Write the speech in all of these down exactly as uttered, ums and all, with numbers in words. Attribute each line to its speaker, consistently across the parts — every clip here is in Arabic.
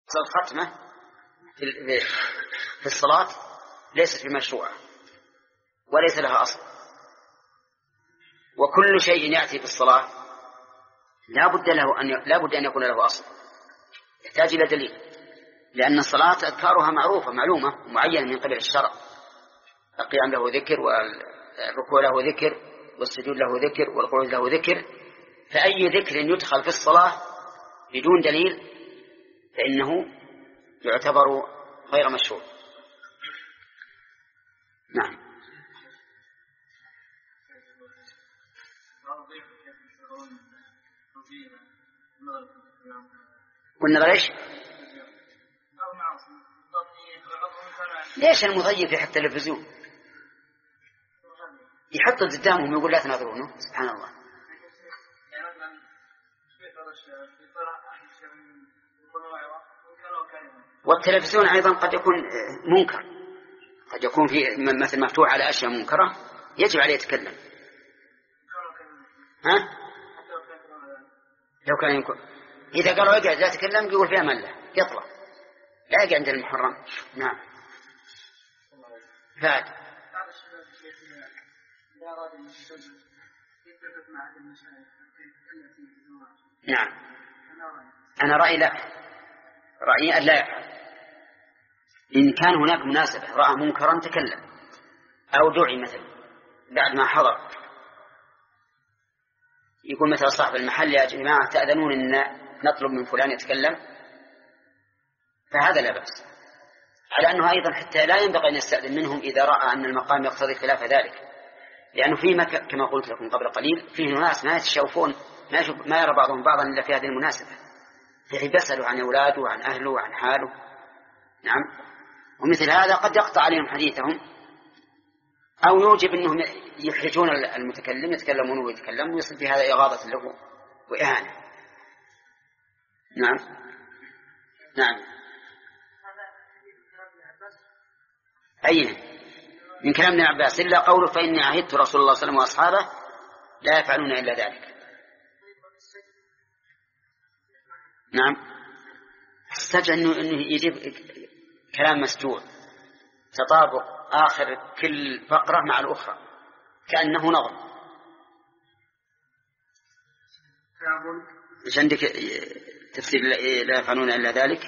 Speaker 1: الختمة في الصلاة ليست بمشروعة وليس لها أصل، وكل شيء يأتي في الصلاة لا بد له أن لا بد أن يكون له أصل، يحتاج إلى دليل، لأن الصلاة أذكارها معروفة معلومة معينة من قبل الشرع، القيام له ذكر والركوع له ذكر والسجود له ذكر والقعود له ذكر، فأي ذكر يدخل في الصلاة بدون دليل فإنه يعتبر غير مشروع. نعم. قلنا ليش ليش المضيف يحط التلفزيون يحط قدامهم ويقول لا تناظرونه؟ سبحان الله. والتلفزيون أيضا قد يكون منكر، قد يكون في مثل مفتوح على أشياء منكرة يجب عليه يتكلم. ها؟ لو كان يمكن إذا قالوا يقعد لا تكلم يقول فيها ملة يطلع لا يقعد عند المحرم. نعم. فعد. نعم. أنا رأيي لا، رأيي أن لا يفعل. إن كان هناك مناسبة رأى منكرا تكلم أو دعي مثلا بعد ما حضر يقول مثلا صاحب المحل يا جماعة تأذنون أن نطلب من فلان يتكلم، فهذا لا بأس، على أنه أيضا حتى لا ينبغي أن يستأذن منهم إذا رأى أن المقام يقتضي خلاف ذلك، لأنه فيما كما قلت لكم قبل قليل فيه ناس ما يتشوفون ما, ما يرى بعضهم بعضا إلا في هذه المناسبة، فيه بيسألوا عن أولاده وعن أهله وعن حاله. نعم. ومثل هذا قد يقطع عليهم حديثهم أو يوجب أنهم يحرجون المتكلم يتكلمون ويتكلمون ويصل في هذا إغاظة له وإهانة. نعم. نعم. أين من كلام ابن عباس إلا قوله فإني عهدت رسول الله صلى الله عليه وسلم وأصحابه لا يفعلون إلا ذلك. نعم. استجع أنه, إنه يجيب كلام مسجوع تطابق آخر كل فقرة مع الأخرى كأنه نظم. إيش عندك تفسير لا يفعلون إلا ذلك؟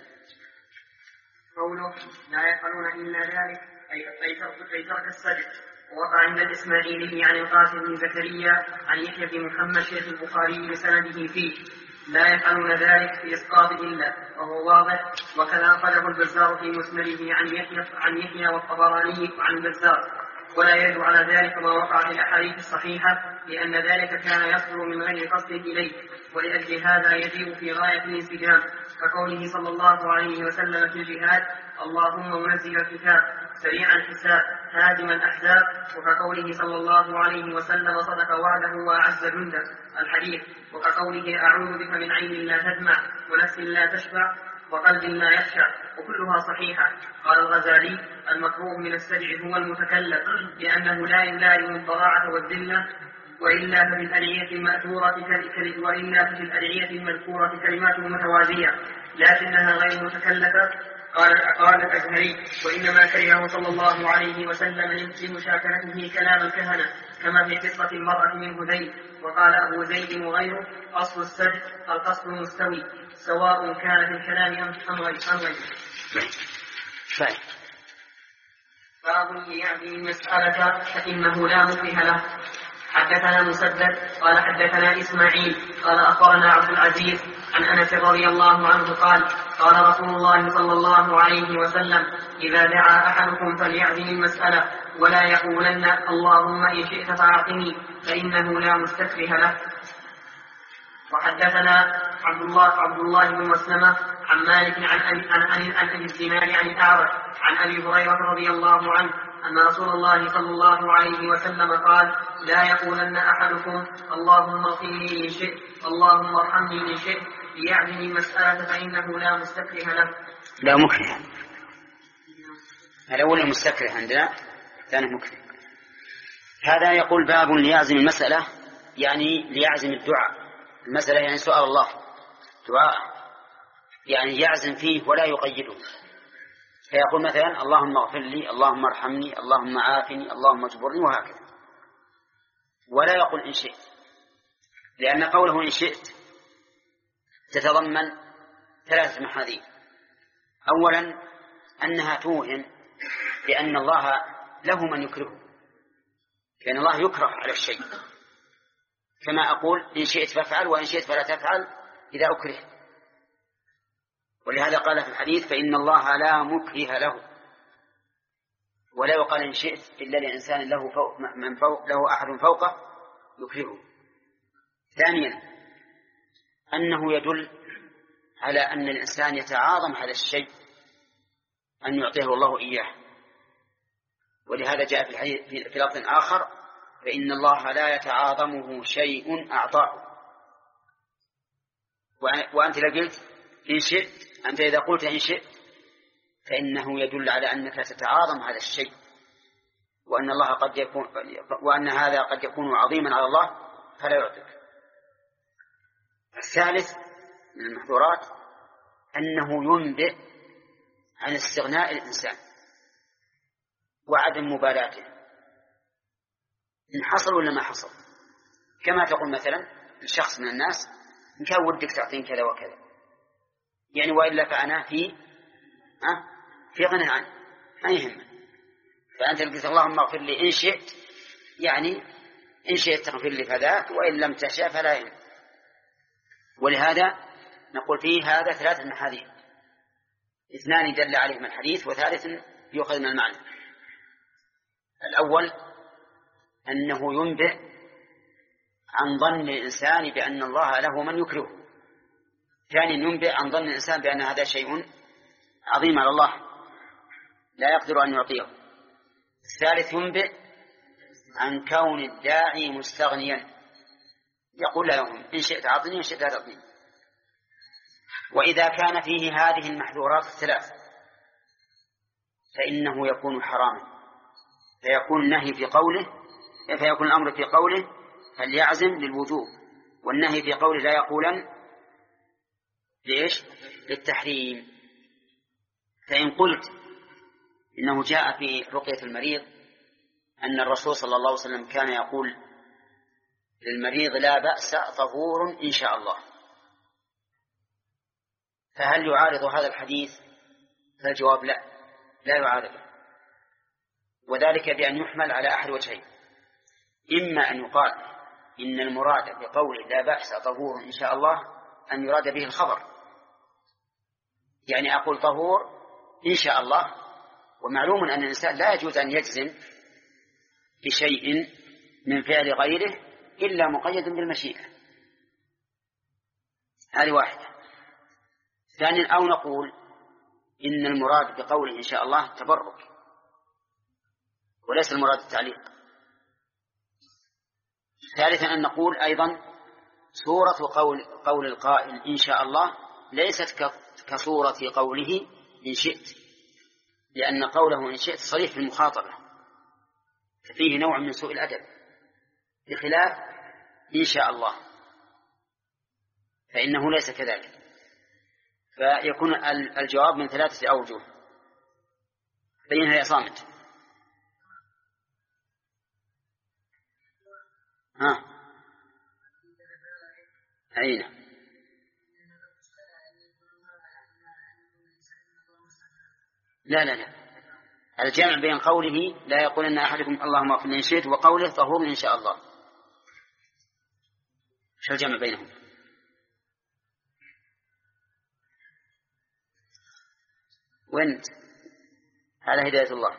Speaker 2: قوله لا يفعلون إلا ذلك أي ترك السجد. ووقع عند الإسماعيلي عن القاسم بن زكريا عن يحيى بن محمد شيخ البخاري بسنده فيه لا يفعلون ذلك في إسقاط إلا، وهو واضح. وكذا أخرجه البزار في مسنده عن يحيى عن يحيى والطبراني عن البزار، ولا يدل على ذلك ما وقع في الأحاديث الصحيحة لأن ذلك كان يصدر من غير قصد إليه، ولأجل هذا يجب في غاية الانسجام، كقوله صلى الله عليه وسلم في الجهاد اللهم منزل الكتاب سريع الحساب هادم الأحزاب، وكقوله صلى الله عليه وسلم صدق وعده وأعز جنده الحديث، وكقوله أعوذ بك من عين لا تدمع ونفس لا تشبع وقلب لا يخشع، وكلها صحيحة. قال الغزالي المكروه من السجع هو المتكلم لأنه لا يلائم الضراعة والذلة، وإلا في الأدعية المأثورة وإلا في الأدعية المذكورة كلمات متوازية لكنها غير متكلفة. قال قال الأزهري وإنما كرهه صلى الله عليه وسلم لمشاكلته كلام الكهنة كما في قصة المرأة من هذيل. وقال أبو زيد وغيره أصل السجد القصد المستوي سواء كان في الكلام أم غير. باب يعني المسألة فإنه لا مكره له. حدثنا مسدد قال حدثنا إسماعيل قال أخبرنا عبد العزيز عن أنس رضي الله عنه قال قال رسول الله صلى الله عليه وسلم إذا دعا أحدكم فليعزم المسألة ولا يقولن اللهم إن شئت فأعطني فإنه لا مستكره له. وحدثنا عبد الله عبد الله بن مسلمة عن مالك عن أبي عن عن أبي الزناد عن الأعرج عن أبي هريرة رضي الله عنه أن رسول الله صلى الله عليه وسلم قال لا يقولن أحدكم اللهم اغفر لي إن شئت اللهم ارحمني إن شئت ليعزم المسألة فإنه لا مستكره له.
Speaker 1: لا مكره. الأول مستكره عندنا ثاني مكره. هذا يقول باب ليعزم المسألة يعني ليعزم الدعاء. المسألة يعني سؤال الله دعاء يعني يعزم فيه ولا يقيده، فيقول مثلا اللهم اغفر لي، اللهم ارحمني، اللهم عافني، اللهم اجبرني، وهكذا، ولا يقول إن شئت، لأن قوله إن شئت تتضمن ثلاثة محاذير. أولا أنها توهم بأن الله له من يكرهه، لأن الله يكره على الشيء، كما أقول إن شئت فافعل وإن شئت فلا تفعل إذا أكره. ولهذا قال في الحديث فإن الله لا مكره له، ولا يقال إن شئت إلا لإنسان له فوق من فوق له أحد فوقه يكرهه. ثانيا أنه يدل على أن الإنسان يتعاظم على الشيء أن يعطيه الله إياه، ولهذا جاء في الحديث في لفظ آخر فإن الله لا يتعاظمه شيء أعطاه. وأنت إذا قلت إن شئت، أنت إذا قلت إن شئت فإنه يدل على أنك تتعاظم هذا الشيء، وأن الله قد يكون وأن هذا قد يكون عظيما على الله فلا يعطيك. الثالث من المحظورات أنه ينبئ عن استغناء الإنسان وعدم مبالاته إن حصل ولا ما حصل، كما تقول مثلا الشخص من الناس إن كان ودك تعطين كذا وكذا، يعني وإلا فأنا في أه؟ في غنى عنه ما يهمه، فأنت قلت اللهم اغفر لي إن شئت، يعني إن شئت تغفر لي فذاك، وإن لم تشاء فلا يهم. ولهذا نقول فيه هذا ثلاثة محاذير، اثنان دل عليهما الحديث وثالث يؤخذ من المعنى. الأول أنه ينبئ عن ظن الإنسان بأن الله له من يكرهه. ثانيا ينبئ عن ظن الإنسان بأن هذا شيء عظيم على الله لا يقدر أن يعطيه. الثالث ينبئ عن كون الداعي مستغنيا، يقول لهم إن شئت أعطني إن شئت لا تعطني. وإذا كان فيه هذه المحذورات الثلاث فإنه يكون حراما، فيكون النهي في قوله فيكون الأمر في قوله فليعزم للوجوب، والنهي في قوله لا يقولن لإيش؟ للتحريم. فإن قلت إنه جاء في رقية المريض أن الرسول صلى الله عليه وسلم كان يقول للمريض لا بأس طهور إن شاء الله، فهل يعارض هذا الحديث؟ فالجواب لا، لا يعارضه، وذلك بأن يحمل على أحد وجهين: إما أن يقال إن المراد بقول لا بأس طهور إن شاء الله أن يراد به الخبر، يعني أقول طهور إن شاء الله، ومعلوم أن الإنسان لا يجوز أن يجزم بشيء من فعل غيره إلا مقيد بالمشيئة، هذه واحدة. ثانيا أو نقول إن المراد بقوله إن شاء الله تبرك وليس المراد التعليق. ثالثا أن نقول أيضا صورة قول, قول القائل إن شاء الله ليست كصورة قوله إن شئت، لأن قوله إن شئت صريح في المخاطبة ففيه نوع من سوء الأدب، بخلاف إن شاء الله فإنه ليس كذلك. فيكون الجواب من ثلاثة أوجه، بينها يا صامت. ها أين؟ لا لا لا الجمع بين قوله لا يقول إن أحدكم اللهم اغفر لي إن شئت وقوله طهور إن شاء الله، شو الجمع بينهم؟ وانت على هداية الله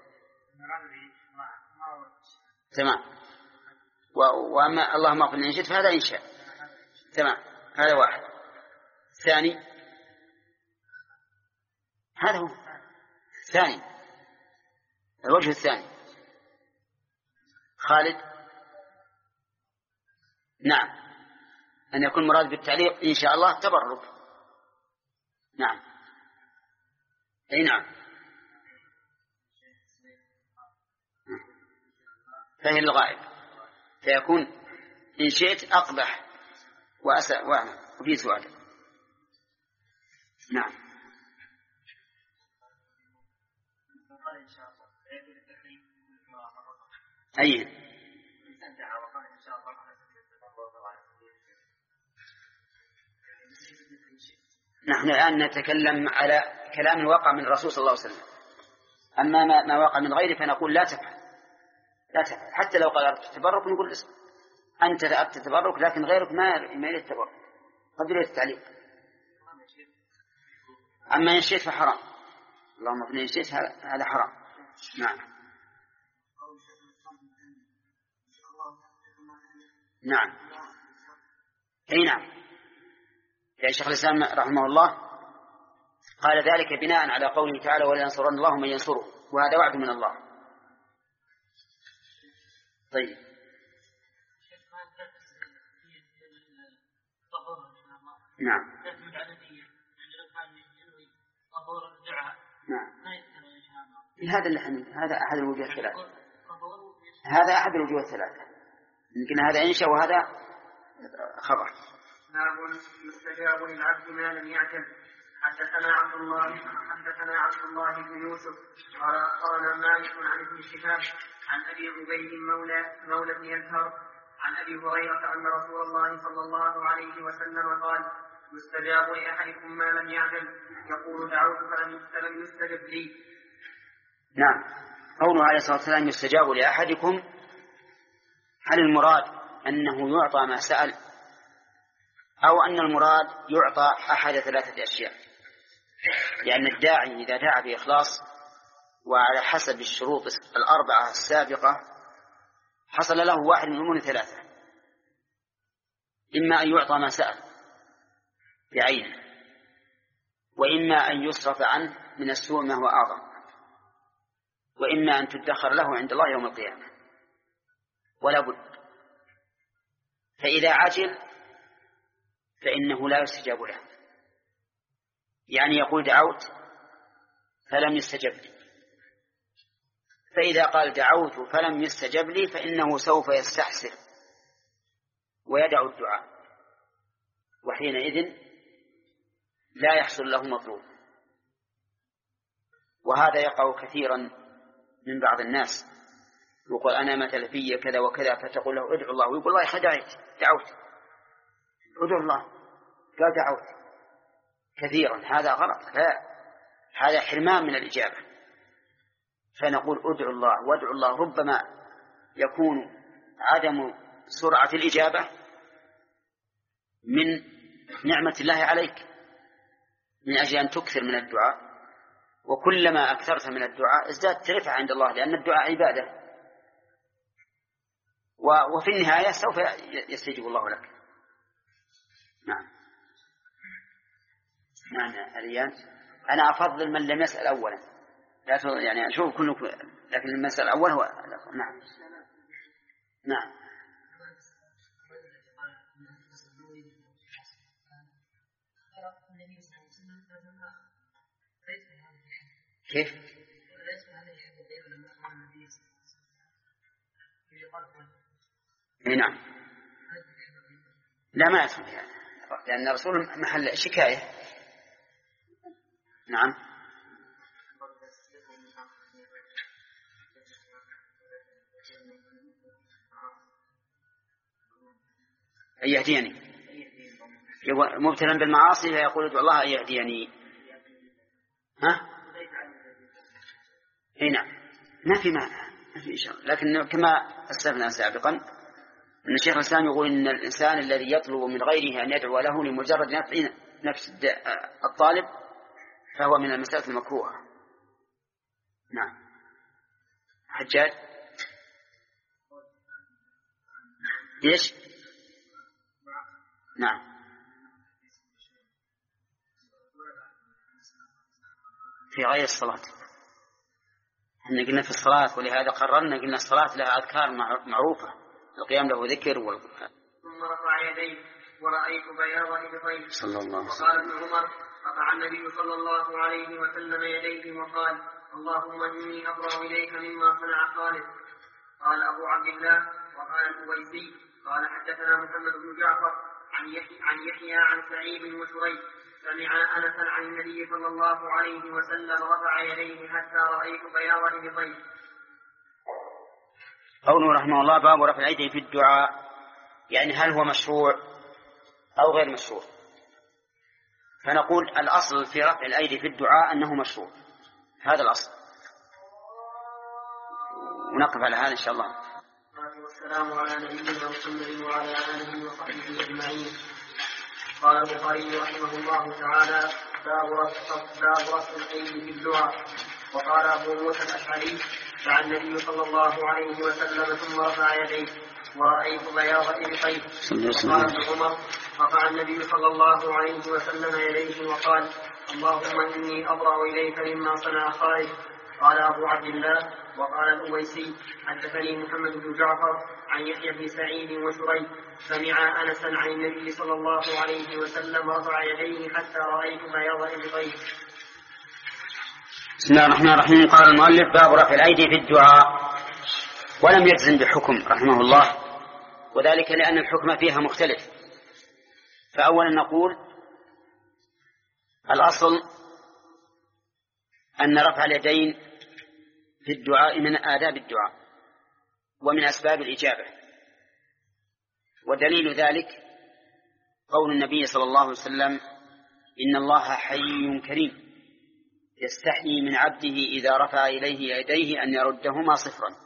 Speaker 1: تمام، وأما اللهم اغفر لي إن شئت فهذا إن شاء تمام، هذا واحد. ثاني هذا هو ثاني الوجه الثاني. خالد نعم أن يكون مراد بالتعليق إن شاء الله تبرك. نعم أي نعم فهي الغائب، فيكون إن شئت أقبح وأسأل وفي سؤال. نعم. أي نحن الآن نتكلم على كلام وقع من الرسول صلى الله عليه وسلم. أما ما وقع من غيره فنقول لا تفعل لا تفعل. حتى لو قال التبرك نقول أنت أردت التبرك لكن غيرك ما ما يريد التبرك، قد يريد التعليق. أما إن شئت فحرام، اللهم إن شئت هذا حرام. نعم. نعم. أي نعم. يعني شيخ الإسلام رحمه الله قال ذلك بناء على قوله تعالى ولا ينصرن الله من ينصره، وهذا وعد من الله. طيب. نعم. نعم. هذا اللي هذا أحد الوجوه الثلاثة. هذا أحد الوجوه الثلاثة. يمكن هذا إنشاء وهذا خبر.
Speaker 2: نعم. يستجاب للعبد ما لم يعتد. حدثنا عبد الله حدثنا عبد الله بن يوسف قال أخبرنا مالك عن ابن شهاب عن أبي عبيد مولى مولى بن يزهر عن أبي هريرة أن رسول الله صلى الله عليه وسلم قال يستجاب لأحدكم ما لم يعمل يقول دعوت فلم يستجب لي.
Speaker 1: نعم. قوله عليه الصلاة والسلام يستجاب لأحدكم، هل المراد أنه يعطى ما سأل أو أن المراد يعطى أحد ثلاثة أشياء؟ لأن الداعي إذا دعا بإخلاص وعلى حسب الشروط الأربعة السابقة حصل له واحد من أمور ثلاثة: إما أن يعطى ما سأل بعينه، وإما أن يصرف عنه من السوء ما هو أعظم، وإما أن تدخر له عند الله يوم القيامة، ولا بد. فإذا عجل فإنه لا يستجاب له، يعني يقول دعوت فلم يستجب لي. فإذا قال دعوت فلم يستجب لي فإنه سوف يستحسر ويدع الدعاء، وحينئذ لا يحصل له مطلوب. وهذا يقع كثيرا من بعض الناس، يقول أنا مثل في كذا وكذا، فتقول له ادعو الله، ويقول الله خدعت دعوت، ادعو الله، قال دعوت كثيرا. هذا غلط، هذا حرمان من الإجابة. فنقول ادعو الله وادعو الله. ربما يكون عدم سرعة الإجابة من نعمة الله عليك، من أجل أن تكثر من الدعاء، وكلما أكثرت من الدعاء ازدادت رفعة عند الله، لأن الدعاء عبادة، وفي النهاية سوف يستجيب الله لك. نعم. نعم. الآن أنا أفضل من لم يسأل أولا، لا يعني أشوف كلكم، لكن لما يسأل أول هو. نعم. نعم. كيف؟ نعم. لا ما يدخل فيها، لأن الرسول محل شكاية. نعم. أن يهديني، مبتلا بالمعاصي فيقول ادعو الله أن يهديني. ها؟ اي نعم، ما في معنى، ما في شيء. لكن كما أسلفنا سابقا أن الشيخ الإسلام يقول إن الإنسان الذي يطلب من غيره أن يدعو له لمجرد نفس الطالب فهو من المسألة المكروهة. نعم. حجاج ايش؟ نعم. في غير الصلاة، احنا قلنا في الصلاة، ولهذا قررنا قلنا الصلاة لها أذكار معروفة، القيام له ذكر وال...
Speaker 2: ثم رفع يديه ورأيت بياض إبطيه
Speaker 1: صلى الله عليه وسلم.
Speaker 2: وقال ابن عمر رفع النبي صلى الله عليه وسلم يديه وقال اللهم إني أبرأ إليك مما صنع خالد. قال أبو عبد الله وقال الأويسي قال حدثنا محمد بن جعفر عن يحيى عن, يحيى عن سعيد وشريح سمع أنس عن النبي صلى الله عليه وسلم رفع يديه حتى رأيت بياض إبطيه.
Speaker 1: قوله رحمه الله باب رفع الأيدي في الدعاء، يعني هل هو مشروع أو غير مشروع؟ فنقول الأصل في رفع الأيدي في الدعاء أنه مشروع، هذا الأصل، ونقف على هذا إن شاء الله.
Speaker 2: والسلام على نبينا محمد وعلى آله وصحبه أجمعين. قال البخاري رحمه الله تعالى باب رفع الأيدي في الدعاء. وقال أبو موسى الأشعري دعا النبي صلى الله عليه وسلم ثم رفع يديه ورأيت بياض إبطيه. وقال ابن عمر رفع النبي صلى الله عليه وسلم يديه وقال اللهم إني أبرأ إليك مما صنع خالد. قال أبو عبد الله وقال الأويسي حدثني محمد بن جعفر عن يحيى بن سعيد وشريح سمع أنسا عن النبي صلى الله عليه وسلم رفع يديه حتى رأيت بياض إبطيه.
Speaker 1: بسم الله الرحمن الرحيم. قال المؤلف باب رفع الأيدي في الدعاء، ولم يجزم بحكم رحمه الله، وذلك لأن الحكم فيها مختلف. فأولا نقول الأصل أن رفع اليدين في الدعاء من آداب الدعاء ومن أسباب الإجابة، ودليل ذلك قول النبي صلى الله عليه وسلم إن الله حي كريم يستحيي من عبده إذا رفع إليه يديه أن يردهما صفرا.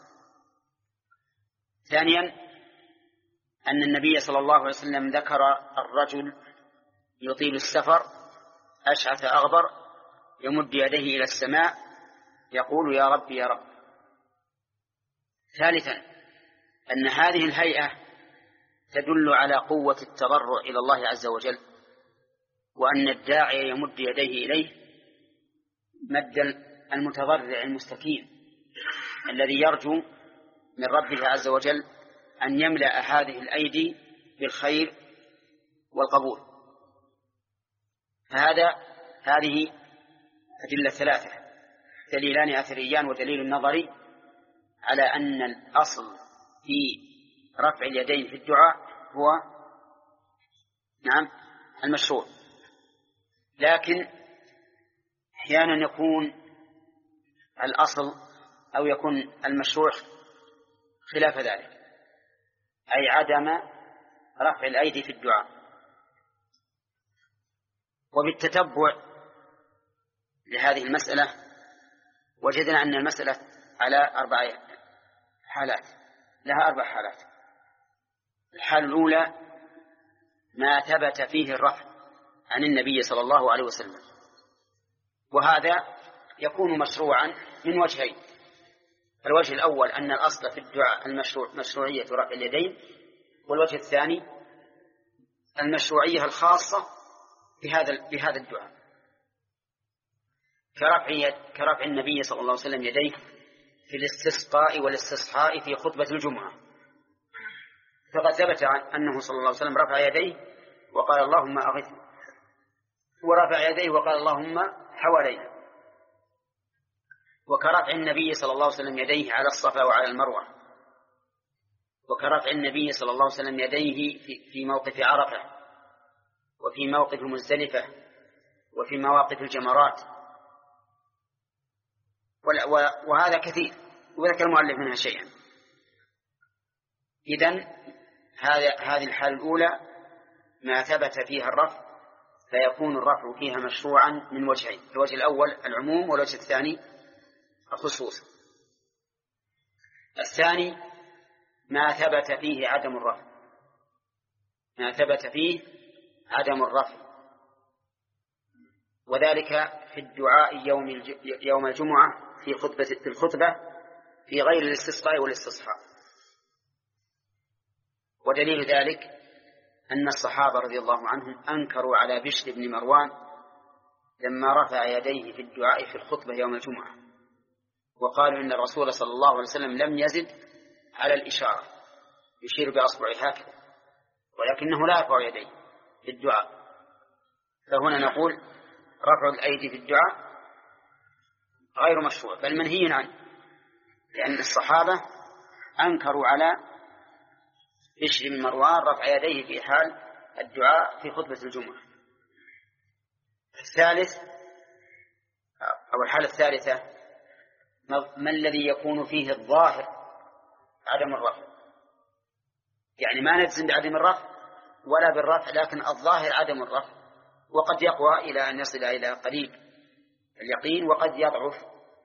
Speaker 1: ثانيا أن النبي صلى الله عليه وسلم ذكر الرجل يطيل السفر أشعث أغبر يمد يديه إلى السماء يقول يا رب يا رب. ثالثا أن هذه الهيئة تدل على قوة التضرع إلى الله عز وجل، وأن الداعي يمد يديه إليه مد المتضرع المستكين الذي يرجو من ربه عز وجل أن يملأ هذه الأيدي بالخير والقبول. فهذا هذه أدلة ثلاثة، دليلان أثريان ودليل نظري على أن الأصل في رفع اليدين في الدعاء هو نعم المشروع. لكن أحيانا يكون الأصل أو يكون المشروع خلاف ذلك، أي عدم رفع الأيدي في الدعاء. وبالتتبع لهذه المسألة وجدنا أن المسألة على أربع حالات، لها أربع حالات. الحالة الأولى ما ثبت فيه الرفع عن النبي صلى الله عليه وسلم، وهذا يكون مشروعا من وجهين. الوجه الأول أن الأصل في الدعاء المشروع مشروعية رفع اليدين، والوجه الثاني المشروعية الخاصة بهذا بهذا الدعاء، كرفع كرفع النبي صلى الله عليه وسلم يديه في الاستسقاء والاستصحاء في خطبة الجمعة، فقد ثبت أنه صلى الله عليه وسلم رفع يديه وقال اللهم أغثني، ورفع يديه وقال اللهم حوالينا. وكرفع النبي صلى الله عليه وسلم يديه على الصفا وعلى المروة، وكرفع النبي صلى الله عليه وسلم يديه في موقف عرفة وفي موقف مزدلفة وفي مواقف الجمرات، وهذا كثير، وذكر المؤلف منها شيئا. إذن هذه الحالة الأولى ما ثبت فيها الرفع، فيكون الرفع فيها مشروعا من وجهين، الوجه الأول العموم والوجه الثاني الخصوص. الثاني ما ثبت فيه عدم الرفع، ما ثبت فيه عدم الرفع، وذلك في الدعاء يوم يوم الجمعة في خطبة في الخطبة في غير الاستسقاء والاستصحاء. ودليل ذلك أن الصحابة رضي الله عنهم أنكروا على بشر بن مروان لما رفع يديه في الدعاء في الخطبة يوم الجمعة، وقالوا إن الرسول صلى الله عليه وسلم لم يزد على الإشارة، يشير بأصبعه هكذا، ولكنه لا يرفع يديه في الدعاء. فهنا نقول رفع الأيدي في الدعاء غير مشروع بل منهي عنه، لأن الصحابة أنكروا على بشر بن مروان رفع يديه في حال الدعاء في خطبة الجمعة. الثالث أو الحالة الثالثة ما الذي يكون فيه الظاهر عدم الرفع، يعني ما نجزم بعدم الرفع ولا بالرفع، لكن الظاهر عدم الرفع، وقد يقوى إلى أن يصل إلى قريب اليقين وقد يضعف،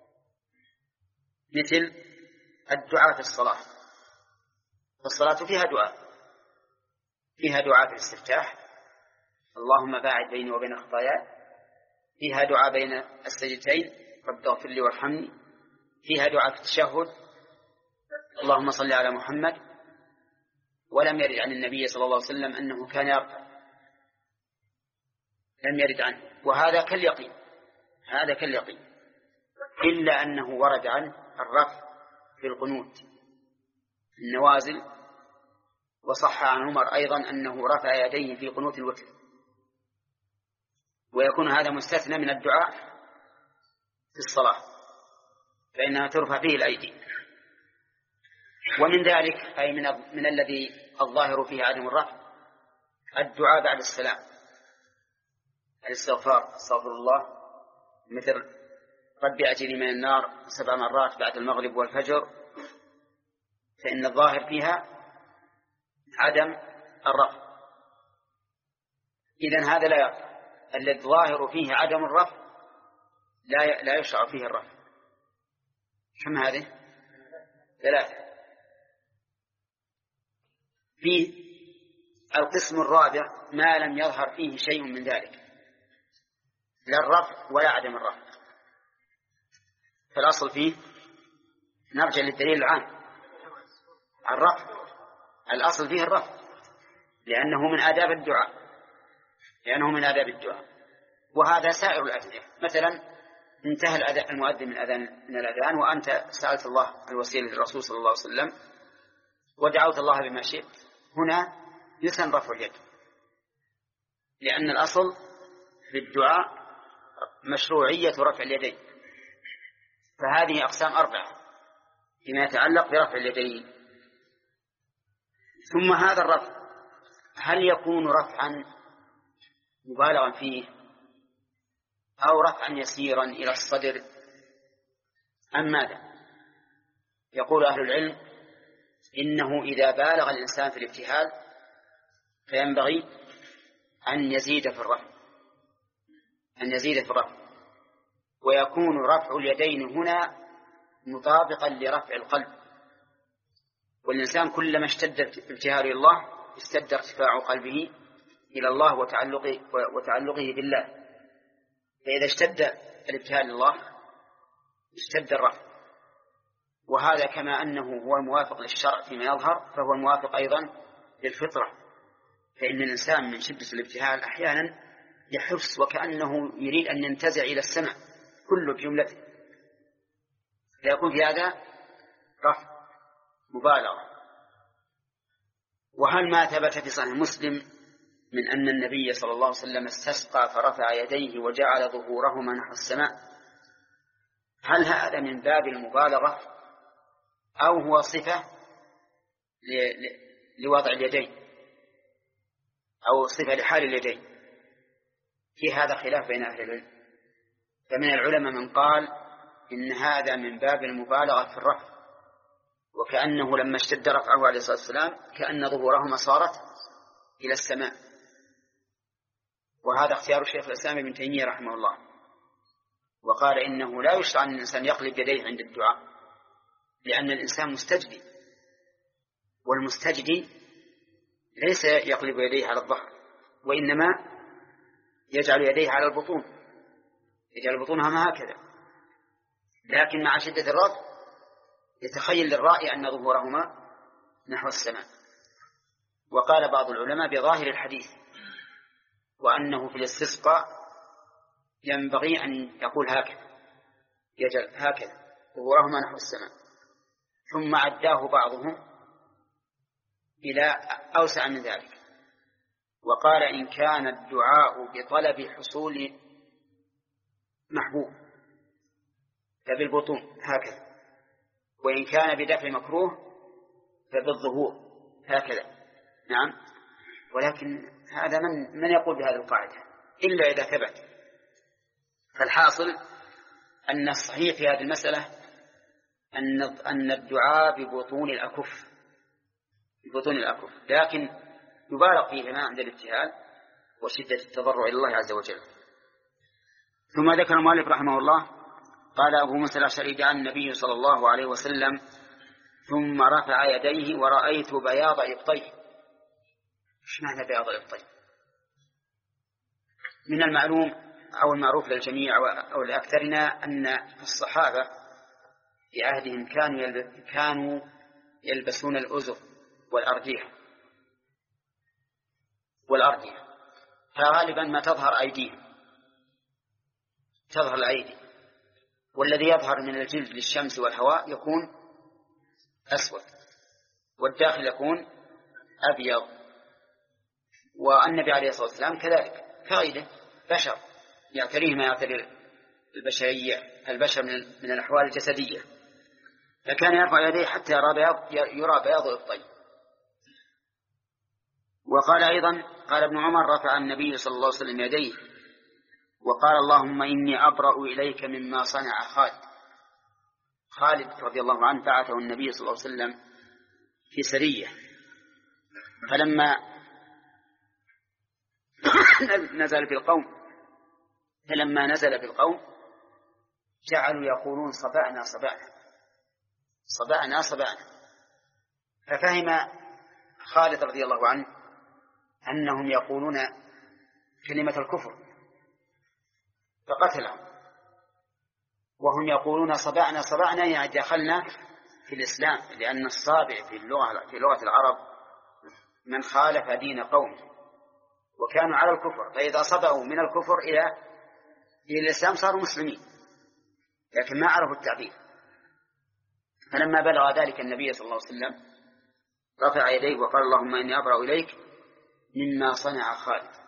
Speaker 1: مثل الدعاء في الصلاة. الصلاة فيها دعاء، فيها دعاء في الاستفتاح اللهم باعد بيني وبين خطاياي، فيها دعاء بين السجدتين رب اغفر لي وارحمني، فيها دعاء في التشهد اللهم صل على محمد، ولم يرد عن النبي صلى الله عليه وسلم أنه كان يرفع، لم يرد عنه، وهذا كاليقين، هذا كاليقين، إلا أنه ورد عنه الرفع في القنوت النوازل، وصح عن عمر أيضا أنه رفع يديه في قنوت الوتر، ويكون هذا مستثنى من الدعاء في الصلاة فإنها ترفع فيه الأيدي. ومن ذلك أي من, من الذي الظاهر فيه عدم الرفع الدعاء بعد السلام، الاستغفار، استغفر الله، مثل رب أجرني من النار سبع مرات بعد المغرب والفجر، فإن الظاهر فيها عدم الرفع. إذن هذا لا يرفع، الذي الظاهر فيه عدم الرفع لا لا يشرع فيه الرفع. كم هذه؟ ثلاثة. في القسم الرابع ما لم يظهر فيه شيء من ذلك، لا الرفع ولا عدم الرفع، فالأصل فيه نرجع للدليل العام الرفع، الأصل فيه الرفع لأنه من آداب الدعاء، لأنه من آداب الدعاء، وهذا سائر الأدعية. مثلا انتهى المؤذن من أذان من الأذان وأنت سألت الله الوسيلة للرسول صلى الله عليه وسلم ودعوت الله بما شئت، هنا يسن رفع اليد، لأن الأصل في الدعاء مشروعية رفع اليدين. فهذه أقسام أربعة فيما يتعلق برفع اليدين. ثم هذا الرفع هل يكون رفعا مبالغا فيه أو رفعا يسيرا إلى الصدر أم ماذا؟ يقول أهل العلم إنه إذا بالغ الإنسان في الابتهال فينبغي أن يزيد في الرفع، أن يزيد في الرفع، ويكون رفع اليدين هنا مطابقا لرفع القلب، والإنسان كلما اشتد ابتهاله إلى الله اشتد ارتفاع قلبه إلى الله وتعلقه, وتعلقه بالله، فإذا اشتد الابتهال لله اشتد الرفع، وهذا كما أنه هو الموافق للشرع فيما يظهر فهو الموافق أيضا للفطرة، فإن الإنسان من شدة الابتهال أحيانا يحس وكأنه يريد أن ينتزع إلى السماء كله بجملته، فيكون في هذا رفع مبالغة. وهل ما ثبت في صحيح مسلم من أن النبي صلى الله عليه وسلم استسقى فرفع يديه وجعل ظهورهما نحو السماء، هل هذا من باب المبالغة أو هو صفة لوضع اليدين أو صفة لحال اليدين؟ في هذا خلاف بين أهل العلم، فمن العلماء من قال إن هذا من باب المبالغة في الرفع، وكأنه لما اشتد رفعه عليه الصلاة والسلام كأن ظهورهما صارت إلى السماء، وهذا اختيار الشيخ الإسلام ابن تيمية رحمه الله، وقال إنه لا يشرع أن الإنسان يقلب يديه عند الدعاء، لأن الإنسان مستجدي، والمستجدي ليس يقلب يديه على الظهر، وإنما يجعل يديه على البطون، يجعل بطونها هكذا، لكن مع شدة الرفع يتخيل للرائي أن ظهورهما نحو السماء. وقال بعض العلماء بظاهر الحديث وأنه في الاستسقاء ينبغي أن يقول هكذا، يجعل هكذا ظهورهما نحو السماء، ثم عداه بعضهم إلى أوسع من ذلك، وقال إن كان الدعاء بطلب حصول محبوب فبالبطون هكذا، وإن كان بدفع مكروه فبالظهور هكذا. نعم، ولكن هذا من من يقول بهذه القاعدة إلا إذا ثبت فالحاصل أن الصحيح في هذه المسألة أن أن الدعاء ببطون الأكف ببطون الأكف، لكن يبالغ فيه ما عند الابتهال وشدة التضرع إلى الله عز وجل. ثم ذكر المؤلف رحمه الله قال أبو موسى الأشعري دعا النبي صلى الله عليه وسلم ثم رفع يديه ورأيت بياض إبطيه. ايش معنى بياض إبطيه؟ من المعلوم أو المعروف للجميع أو لأكثرنا أن الصحابة في عهدهم كانوا كانوا يلبسون الأزر والأردية والأردية فغالبا ما تظهر أيديهم تظهر الأيدي، والذي يظهر من الجلد للشمس والهواء يكون أسود والداخل يكون أبيض. والنبي عليه الصلاة والسلام كذلك كغيره بشر يعتريه ما يعتري البشرية البشر من الأحوال الجسدية، فكان يرفع يديه حتى يرى بياض يرى بياض إبطيه. وقال أيضا قال ابن عمر رفع النبي صلى الله عليه وسلم يديه وقال اللهم إني أبرأ إليك مما صنع خالد. خالد رضي الله عنه بعثه النبي صلى الله عليه وسلم في سرية، فلما نزل في القوم فلما نزل في القوم جعلوا يقولون صبعنا صبعنا صبعنا صبعنا، ففهم خالد رضي الله عنه أنهم يقولون كلمة الكفر فقتلهم، وهم يقولون صبعنا صبعنا يعني دخلنا في الإسلام، لأن الصابع في اللغة في لغة العرب من خالف دين قومه وكانوا على الكفر، فإذا صبعوا من الكفر إلى إلى الإسلام صاروا مسلمين، لكن ما عرفوا التعبير. فلما بلغ ذلك النبي صلى الله عليه وسلم رفع يديه وقال اللهم إني أبرأ إليك مما صنع خالد.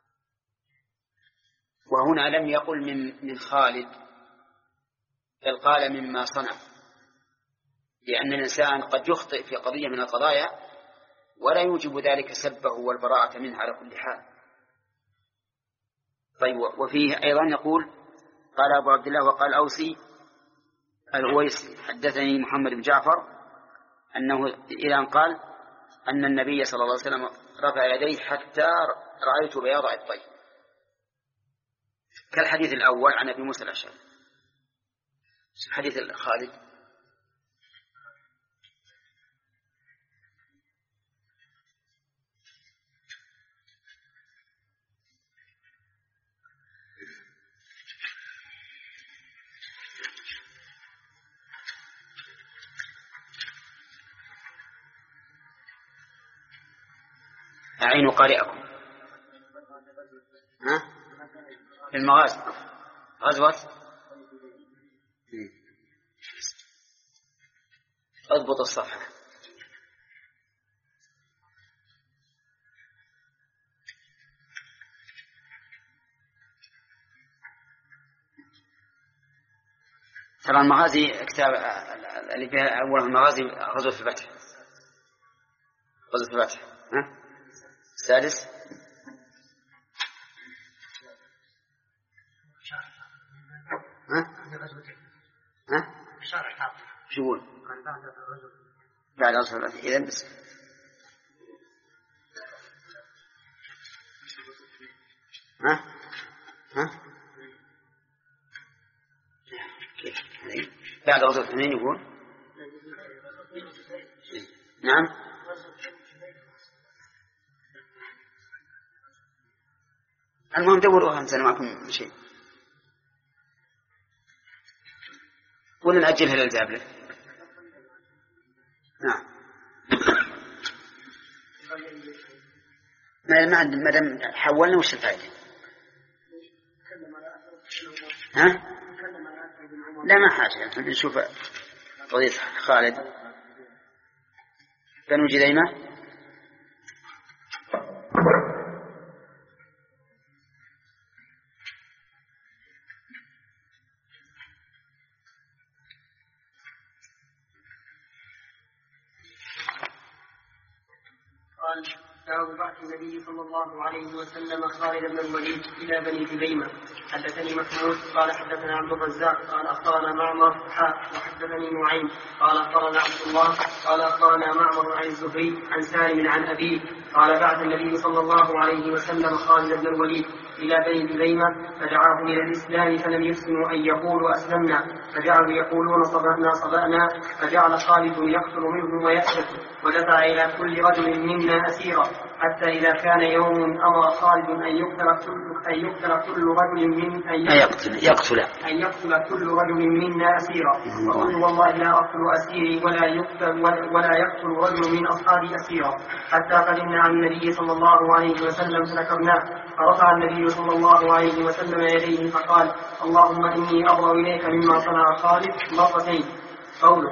Speaker 1: وهنا لم يقل من من خالد بل قال مما صنع، لأن الإنسان قد يخطئ في قضية من القضايا ولا يوجب ذلك سبه والبراءة منه على كل حال. طيب وفيه أيضا يقول قال أبو عبد الله وقال أوسي الأويسي حدثني محمد بن جعفر أنه إلى أن قال أن النبي صلى الله عليه وسلم رفع يديه حتى رأيت بياض إبطيه، كالحديث الأول عن أبي موسى الأشعري. حديث خالد أعين قارئكم ها في المغازي غزوة اضبط الصفحة. ترى المغازي كتاب اللي فيها أول المغازي غزوة الفتح غزوة الفتح ها السادس ها ها شو يقول بعد غزوة الفتح إذن بس ها ها بعد غزوة اثنين يقول نعم المهم دوروا أهم سنة معكم شيء ولا نأجلها للجابلة. نعم ما عندنا ما دام حولنا وش الفائدة ها لا ما حاجة نشوف قضية خالد بنو جذيمة.
Speaker 2: باب بعث النبي صلى الله عليه وسلم خالد بن الوليد إلى بني جذيمة حدثني محمود قال حدثنا عبد الرزاق قال أخبرنا معمر حاء وحدثني نعيم قال أخبرنا عبد الله قال أخبرنا معمر عن الزهري عن سالم عن أبيه قال بعث النبي صلى الله عليه وسلم خالد بن الوليد إلى بني جذيمة فدعاهم إلى الإسلام فلم يحسنوا أن يقولوا أسلمنا فجعلوا يقولون صبرنا صبأنا فجعل خالد يقتل منهم ويأسف ودفع إلى كل رجل منا أسيرا حتى إذا كان يوم أمر خالد أن يقتل كل أن يقتل كل رجل من أن
Speaker 1: يقتل يقتل
Speaker 2: أن يقتل كل رجل منا أسيرا وقل والله لا أقتل أسيري ولا يقتل ولا يقتل رجل من أصحابي أسيرا حتى قدمنا عن النبي صلى الله عليه وسلم فذكرناه فرفع النبي صلى الله عليه وسلم يديه فقال اللهم إني أبرأ إليك مما صنع خالد مرتين. قوله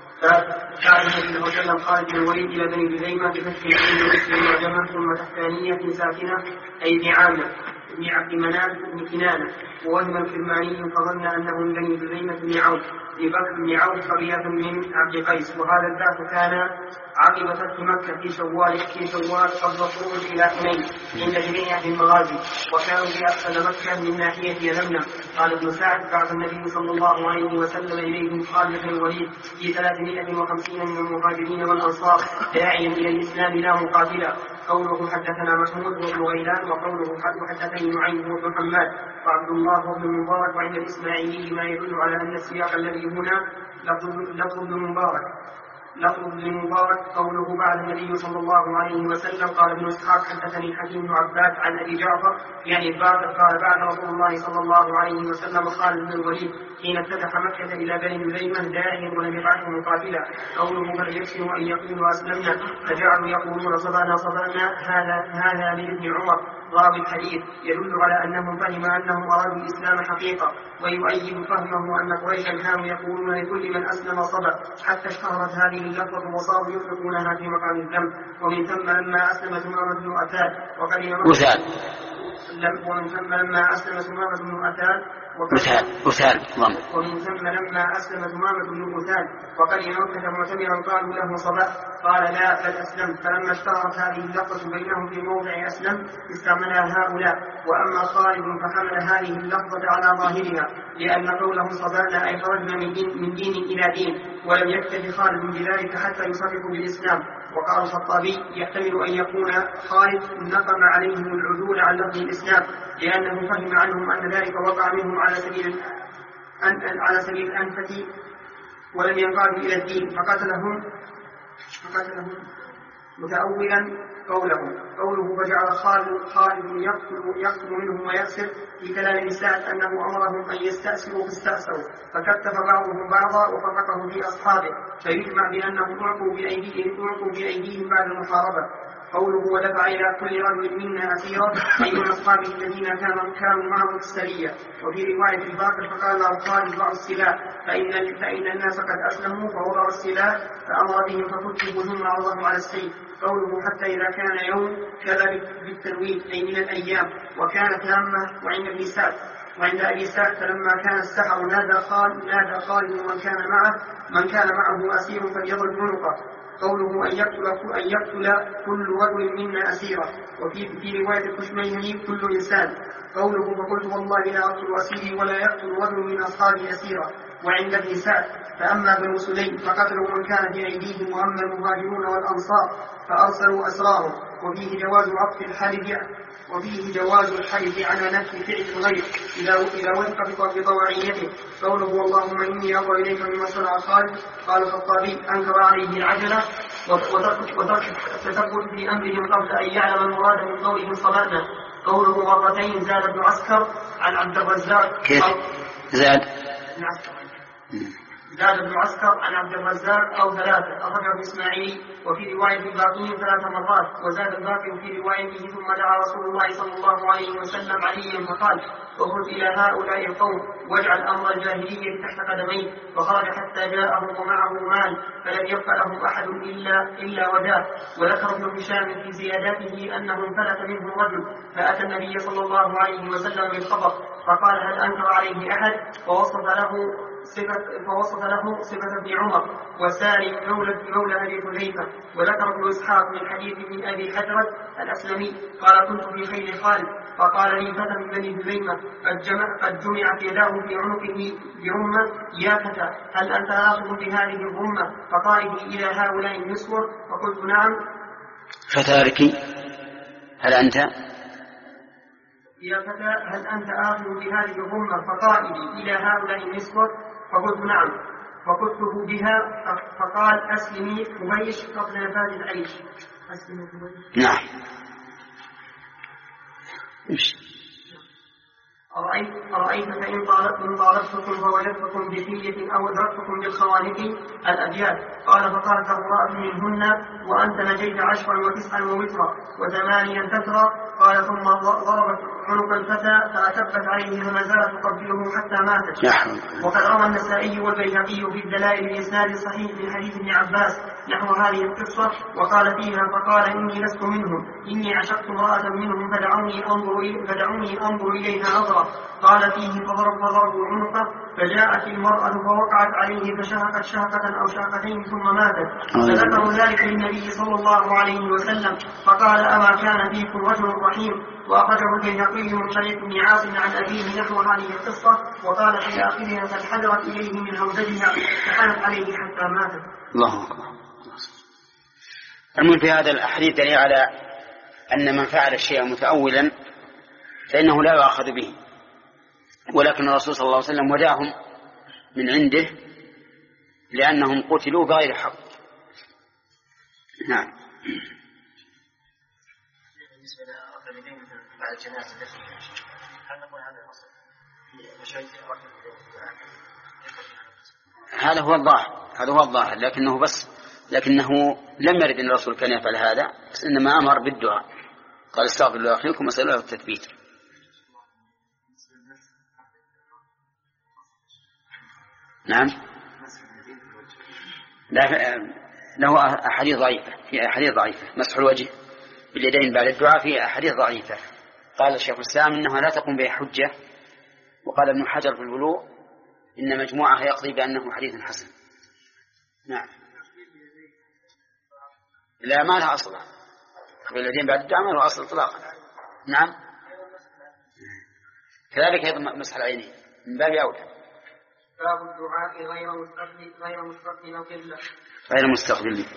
Speaker 2: فكان النبي صلى الله عليه وسلم خالد بن الوليد إلى بني جذيمة بفتح العين واسم معجمة ثم تحتانية ساكنة أي بعامة بن عبد مناف بن كنانة ووهم الكرماني فظن أنه من بني جذيمة بن عوف لبكر بن عوف قرية من عبد قيس وهذا البعث كان عقب فتح مكة في شوال في شوال قبل الخروج إلى حنين عند جميع المغازي وكانوا بأقصى مكة من ناحية يمنى. قال ابن سعد بعث النبي صلى الله عليه وسلم إليهم خالد بن الوليد في ثلاثمائة وخمسين من المهاجرين والأنصار داعيا إلى الإسلام لا مقاتلا. قوله حدثنا محمود بن غيلان وقوله حدثني نعيم بن محمد وعبد الله بن المبارك وعند الإسماعيلي ما يدل على أن السياق الذي هنا لفظ ابن المبارك لفظ ابن مبارك. قوله بعد النبي صلى الله عليه وسلم قال ابن اسحاق حدثني حكيم بن عباد عن ابي جعفر يعني الباقر قال بعد رسول الله صلى الله عليه وسلم خالد بن الوليد حين افتتح مكة الى بني جذيمة داعيا ولم يبعثه مقاتلا. قوله بل يحسن ان يقولوا اسلمنا فجعلوا يقولون صبرنا صبرنا هذا هذا لابن عمر راوي الحديث يدل على انه فهم انهم ارادوا الاسلام حقيقة ويؤيد فهمه ان قريشا كانوا يقولون لكل من اسلم صبر حتى اشتهرت هذه اللفظة وصاروا يطلقونها في مقام الذنب. ومن ثم لما أسلم ثمامة بن أتاد وقدم ومن ثم لما أسلم ثمامة بن أتاد ومن ثم لما أسلم ثمامة بن أتاد وقدم مكة معتمرا قالوا له صبأ قال لا بل أسلم. فلما اشتهرت هذه اللفظة بينهم في موضع أسلم استعملها هؤلاء. وأما خالد فحمل هذه اللفظة على ظاهرها لأن قوله صبرنا أي خرجنا من دين, من دين إلى دين ولم يكتف خالد بذلك حتى يصرف بالإسلام. وقال الخطابي يحتمل أن يكون خالد نقم عليهم العدول عن لفظ الإسلام لأنه فهم عنهم أن ذلك وقع منهم على سبيل على سبيل الأنفة ولم ينقادوا إلى الدين فقتلهم فقتلهم متأولا قوله قوله فجعل خالد خالد يقتل يقتل منهم ويأسر في كلام سعد أنه أمرهم أن يستأسروا فاستأسروا فكتف بعضهم بعضا وفرقه في أصحابه فيجمع بأنهم أعطوا بأيديهم أعطوا بأيديهم بعد المحاربة. قوله ودفع إلى كل رجل منا أسيرا أي من أصحابه الذين كانوا كانوا معه في السرية. وفي رواية الباقر فقال له خالد ضعوا السلاح فإن فإن الناس قد أسلموا فوضعوا السلاح فأمر بهم فكتبوا ثم عرضهم على السيف. قوله حتى إذا كان يوم كذا بالتنوين أي من الأيام وكانت هامة وعند ابن سعد وعند أبي سعد فلما كان السحر نادى خالد نادى خالد من كان معه من كان معه أسير فليضرب عنقه. قوله أن يقتل أن يقتل كل رجل منا أسيرا. وفي في رواية الخشميني كل إنسان. قوله فقلت والله لا أقتل أسيري ولا يقتل رجل من أصحابي أسيرا. وعند ابن سعد فأما بنو سليم فقتلوا من كان في أيديهم وأما المهاجرون والأنصار فأرسلوا أسرارهم. وفيه جواز عطف الحلف وفيه جواز الحلف على نفس فعل الغير إذا وفق بطوعيته. قوله اللهم إني أبرأ إليك مما صنع خالد. قال الخطابي أنكر عليه العجلة وترك التثبت في أمرهم قبل أن يعلم المراد من قولهم صلاتنا. قوله مرتين زاد بن عسكر عن عبد الرزاق
Speaker 1: كيف زاد
Speaker 2: زاد بن عسكر عن عبد الرزاق أو ثلاثة أخرجه الإسماعيلي. وفي رواية الباقي ثلاث مرات وزاد الباقي في روايته ثم دعا رسول الله صلى الله عليه وسلم عليا فقال اخرج إلى هؤلاء القوم واجعل أمر الجاهلية تحت قدميه. وخرج حتى جاءه ومعه مال فلم يبق له أحد إلا, إلا وجاه. وذكر ابن هشام في زياداته أنه انفلت منه رجل فأتى النبي صلى الله عليه وسلم بالخبر فقال هل أنكر عليه أحد؟ فوصف له صفة فوصف له صفة ابن عمر وسالم مولى مولى أبي حذيفة. وذكر ابن إسحاق من حديث من أبي حجرة الأسلمي قال كنت في خيل خالد فقال لي فتى من بني هذيمة قد, جمع قد جمعت يداه في عنقه برمة يا فتى هل أنت آخذ بهذه الرمة؟ فقال لي إلى هؤلاء النسوة؟ فقلت نعم.
Speaker 1: فتارك هل أنت
Speaker 2: يا فتى هل أنت آخذ بهذه الرمة؟ فقال لي إلى هؤلاء النسوة؟ فقلت نعم. فقلته بها فقال أسلمي حبيش قبل نفاذ العيش. أسلمي حبيش.
Speaker 1: نعم.
Speaker 2: أرأيت أرأيت فإن طالبتكم فوجدتكم بحية أو أدركتكم بالخوانق الأبيات. قال فقالت امرأة منهن وأنت نجيت عشرا وتسعا ووترا وثمانيا تترا. قال ثم ضربت عنق الفتى فأتبت عليه فما زالت تقبله حتى ماتت. وقد روى النسائي والبيهقي في الدلائل الإسناد الصحيح من حديث ابن عباس نحو هذه القصة وقال فيها فقال إني لست منهم إني عشقت امرأة منهم فدعوني أنظر فدعوني أنظر إليها نظرة. قال فيه فضرب فضربوا عنقه فجاءت المرأة فوقعت عليه فشهقت شهقة أو شهقتين ثم ماتت. فذكروا ذلك للنبي صلى الله عليه وسلم فقال أما كان فيكم رجل رحيم. وأخرجه البيهقي من طريق ابن عاصم عن أبيه نحو هذه القصة وقال في آخرها فانحدرت إليه من هودجها فحنت عليه حتى ماتت.
Speaker 1: الله أكبر. المهم في هذا الحديث دليل على أن من فعل الشيء متأولا فإنه لا يؤاخذ به ولكن الرسول صلى الله عليه وسلم وداهم من عنده لأنهم قتلوا بغير حق. نعم.
Speaker 3: بعد الجنازة هل نقول هذا الأصل
Speaker 1: هذا هو الظاهر هذا هو الظاهر لكنه بس لكنه لم يرد أن الرسول كان يفعل هذا بس إنما أمر بالدعاء قال استغفر الله أخيكم وسألوا له التثبيت. نعم. له أحاديث ضعيفة في أحاديث ضعيفة مسح الوجه باليدين بعد الدعاء في أحاديث ضعيفة. قال الشيخ الإسلام إنها لا تقوم به حجة وقال ابن حجر في البلوغ إن مجموعها يقضي بأنه حديث حسن. نعم. لا ما لها أصلا باليدين بعد الدعاء ما له أصل إطلاقا. نعم. كذلك أيضا مسح العينين من باب أولى.
Speaker 2: باب الدعاء غير مستقبل غير مستقبل القبلة
Speaker 1: غير مستقبل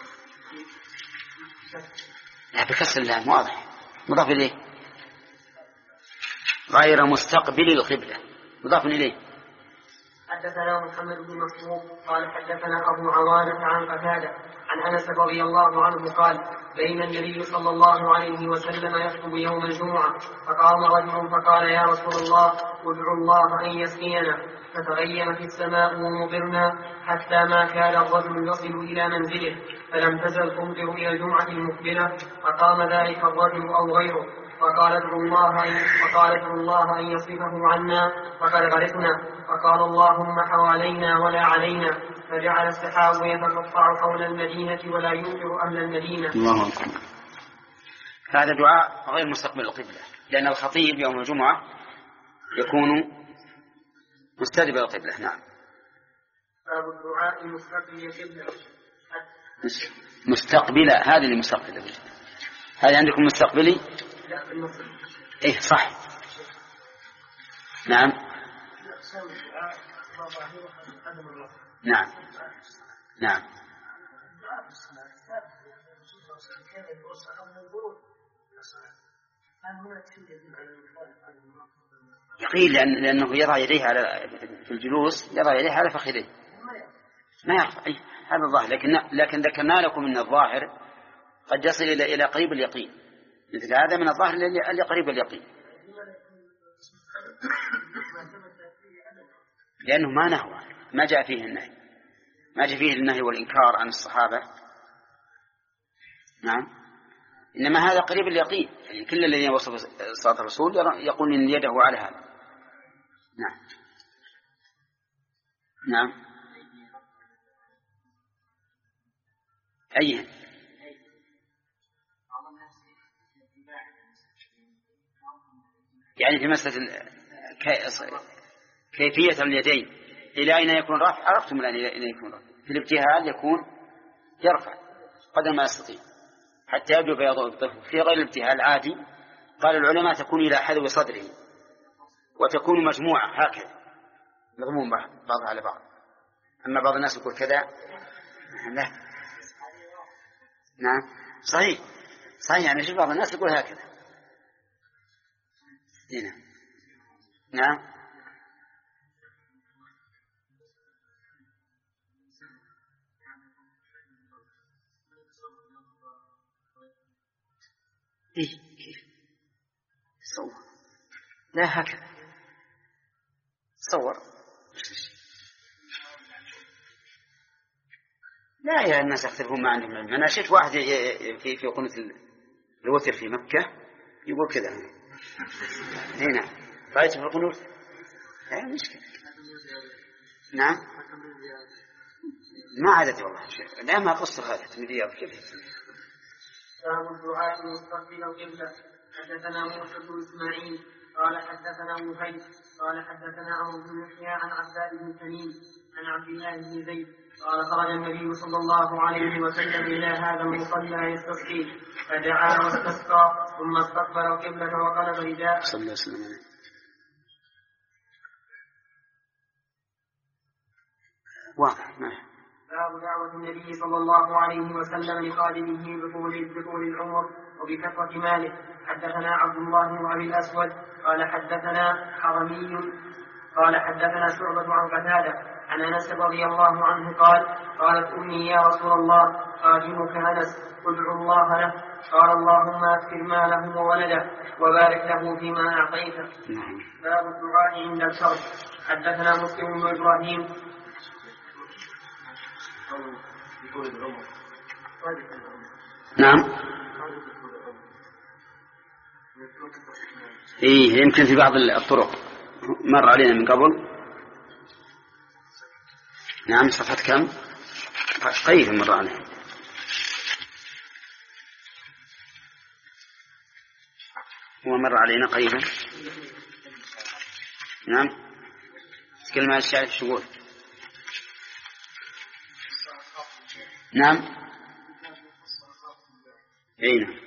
Speaker 1: لا بكسر اللام واضح مضاف إليه غير مستقبل القبلة مضاف إليه.
Speaker 2: حدثنا محمد بن مسعود قال حدثنا أبو عوانة عن قتادة عن أنس رضي الله عنه قال بين النبي صلى الله عليه وسلم يخطب يوم الجمعة فقام رجل فقال يا رسول الله ادعو الله أن يسقينا فتغيمت السماء ومطرنا حتى ما كان الرجل يصل إلى منزله فلم تزل تمطر إلى الجمعة المقبلة فقام ذلك الرجل أو غيره فقال ادعو الله فقال ادعو الله أن يصرفه عنا فقد غرقنا فقال اللهم حوالينا ولا علينا فجعل السحاب يتقطع حول المدينة ولا يمطر أهل المدينة.
Speaker 1: الله أكبر. هذا دعاء غير مستقبل القبلة لأن الخطيب يوم الجمعة يكون مستقبل القبلة. نعم.
Speaker 2: باب الدعاء مستقبل القبلة
Speaker 1: مستقبلة هذه اللي مستقبلة هذه عندكم مستقبلي إيه صح. نعم. نعم. نعم. يقيل لأن لأنه يضع يديه على في الجلوس يضع يديه على فخذيه ما يعرف أي هذا الظاهر لكن لكن ذكرنا لكم من الظاهر قد يصل إلى إلى قريب اليقين مثل هذا من الظاهر اللي قريب اليقين لأنه ما نهوى ما جاء فيه النهي ما جاء فيه النهي والإنكار عن الصحابة. نعم. إنما هذا قريب اليقين يعني كل الذين وصفوا صلاة الرسول يقول إن يده على هذا. نعم. نعم. أيه يعني في مسألة كيفية اليدين إلى أين يكون رفع، عرفتم إلى أين يكون رفع. في الابتهال يكون يرفع قدر ما يستطيع حتى يبدو بياض الطفل. في غير الابتهال عادي قال العلماء تكون إلى حذو صدره وتكون مجموعة هكذا مضمون بعضها على بعض. أما بعض الناس يقول كذا لا. نعم صحيح صحيح يعني شوف بعض الناس يقول هكذا. هنا نعم إيه كيف صور لا هكذا صور لا يا الناس يختلفون ما عندهم علم. أنا شفت واحد في في قناة الوتر في مكة يقول كذا هنا رأيت في القنوت لا مشكلة. نعم ما عادت والله لا ما قصة هذا تمدير كيف
Speaker 2: باب الدعاء مستقبل القبلة. حدثنا موسى بن اسماعيل قال حدثنا مهيب قال حدثنا عمرو بن يحيى عن عباد بن تميم عن عبد الله بن زيد قال خرج النبي صلى الله عليه وسلم الى هذا المصلى يستسقي فدعا واستسقى ثم استقبل القبلة وقلب رداءه
Speaker 1: صلى الله عليه وسلم. واضح نعم.
Speaker 2: باب دعوة النبي صلى الله عليه وسلم لخادمه بطول بطول العمر وبكثرة ماله. حدثنا عبد الله بن أبي الأسود قال حدثنا حرمي قال حدثنا شعبة عن قتادة عن أنس رضي الله عنه قال قالت أمي يا رسول الله خادمك أنس ادعو الله له قال اللهم أكثر ماله وولده وبارك له فيما أعطيته. باب الدعاء عند الشرب. حدثنا مسلم بن إبراهيم
Speaker 1: نعم إيه يمكن في بعض الطرق مر علينا من قبل. نعم صفحة كم قريب مر علينا. هو مر علينا قريبا. نعم تكلم عن الشعر الشغول. نعم أين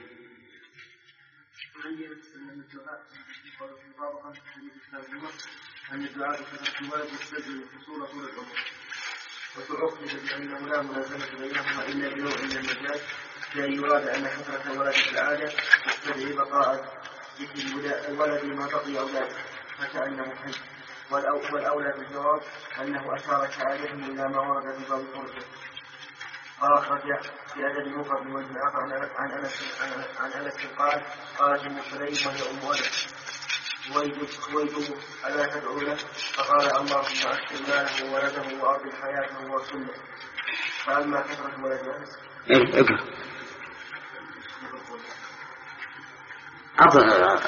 Speaker 3: أن الدعاء في الولد يستلزم الحصول طول العمر وتعقد بأنه لا مناسبة بينهما إلا بنوع من المجاز كأن يراد أن كثرة الولد في العادة تستدعي بقاء ذكر الولد ما تقي أولاده فكأنه حي. والأولى بالجواب أنه أشار كآيته إلى ما ورد في باب الفرجة. أخرج في أدب المفرد من وجه آخر عن أنس عن أنس قال قالت أم سليم وهي أم ولد خويته ألا تدعو له فقال اللهم أكثر ماله وولده وأرض حياته وسنه. فأما كثرة ولد أنس
Speaker 1: اقرأ أفضل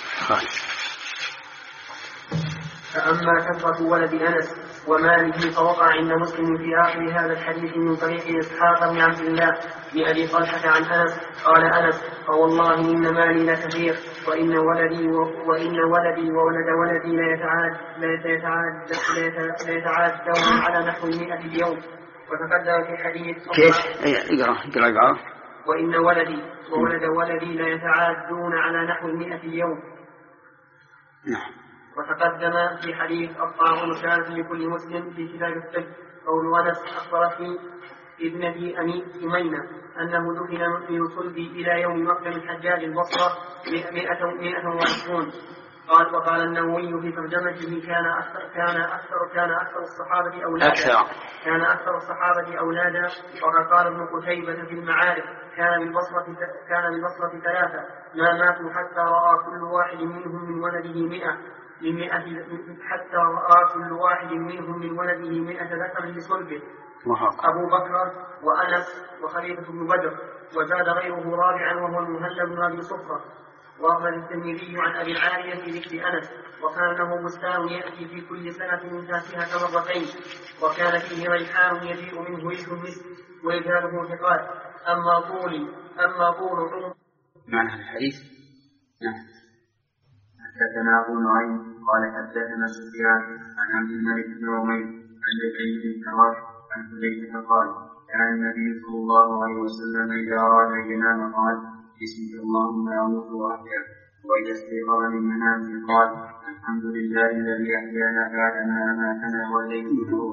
Speaker 2: فأما كثرة ولد أنس وماله فوقع عند مسلم في آخر هذا الحديث من طريق إسحاق بن عبد الله بأبي طلحة عن أنس قال أنس فوالله إن مالي لكثير وإن ولدي وإن ولدي وولد ولدي لا يتعاد لا يتعاد لا يتعادون على نحو المئة اليوم. وتقدم في حديث
Speaker 1: كيف اقرأ اقرأ اقرأ
Speaker 2: وإن ولدي وولد ولدي لا يتعادون على نحو المئة اليوم.
Speaker 1: نعم.
Speaker 2: وتقدم في حديث الطاعون كانت لكل مسلم في كتاب الطب قول أنس أخبرتني ابنتي أمينة أنه دفن من صلبي إلى يوم مقدم الحجاج البصرة مئة وعشرون. قال وقال النووي في ترجمته كان أكثر كان أكثر كان أكثر الصحابة أولادا
Speaker 1: أكثر.
Speaker 2: كان أكثر الصحابة أولادا. وقد قال ابن قتيبة في المعارف كان بالبصرة كان بالبصرة ثلاثة ما ماتوا حتى رأى كل واحد منهم من ولده مئة لمئة حتى رأى كل واحد منهم من ولده مئة ذكر لصلبه أبو بكر وأنس وخليفة بن بدر. وزاد غيره رابعا وهو المهلب بن أبي صفرة. وأخبر الترمذي عن أبي العالية في ذكر أنس وكان له بستان يأتي في كل سنة من فاكهة مرتين وكان فيه ريحان يجيء منه ريح المسك ورجاله ثقات. أما طولي أما طول عمر
Speaker 1: معنى الحديث. نعم.
Speaker 4: حدثنا أبو نعيم قال حدثنا سفيان عن عبد الملك بن عمير عن لبيد بن حراش عن حذيفة قال كان النبي صلى الله عليه وسلم إذا أراد أن ينام قال بسمك اللهم أموت وأحيا، وإذا استيقظ من منامه قال الحمد لله الذي أحيانا بعدما أماتنا وإليه النشور.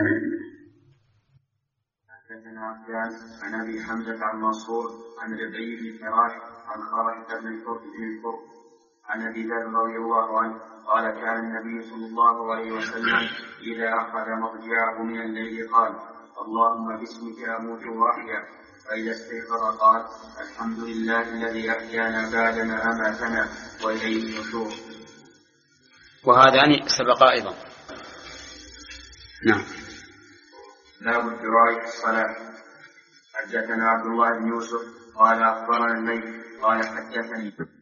Speaker 4: حدثنا عبدان عن أبي حمزة عن منصور عن ربيع بن فراش عن خارجة بن الفرد عن أبي ذر رضي الله عنه قال كان النبي صلى الله عليه وسلم إذا أخذ مضجعه من الليل قال اللهم باسمك أموت وأحيا، فإذا استيقظ قال الحمد لله الذي أحيانا بعدما أماتنا وإليه النشور.
Speaker 1: وهذان سبق أيضا. نعم.
Speaker 4: باب الدعاء في الصلاة. حدثنا عبد الله بن يوسف قال أخبرنا الليث قال حدثني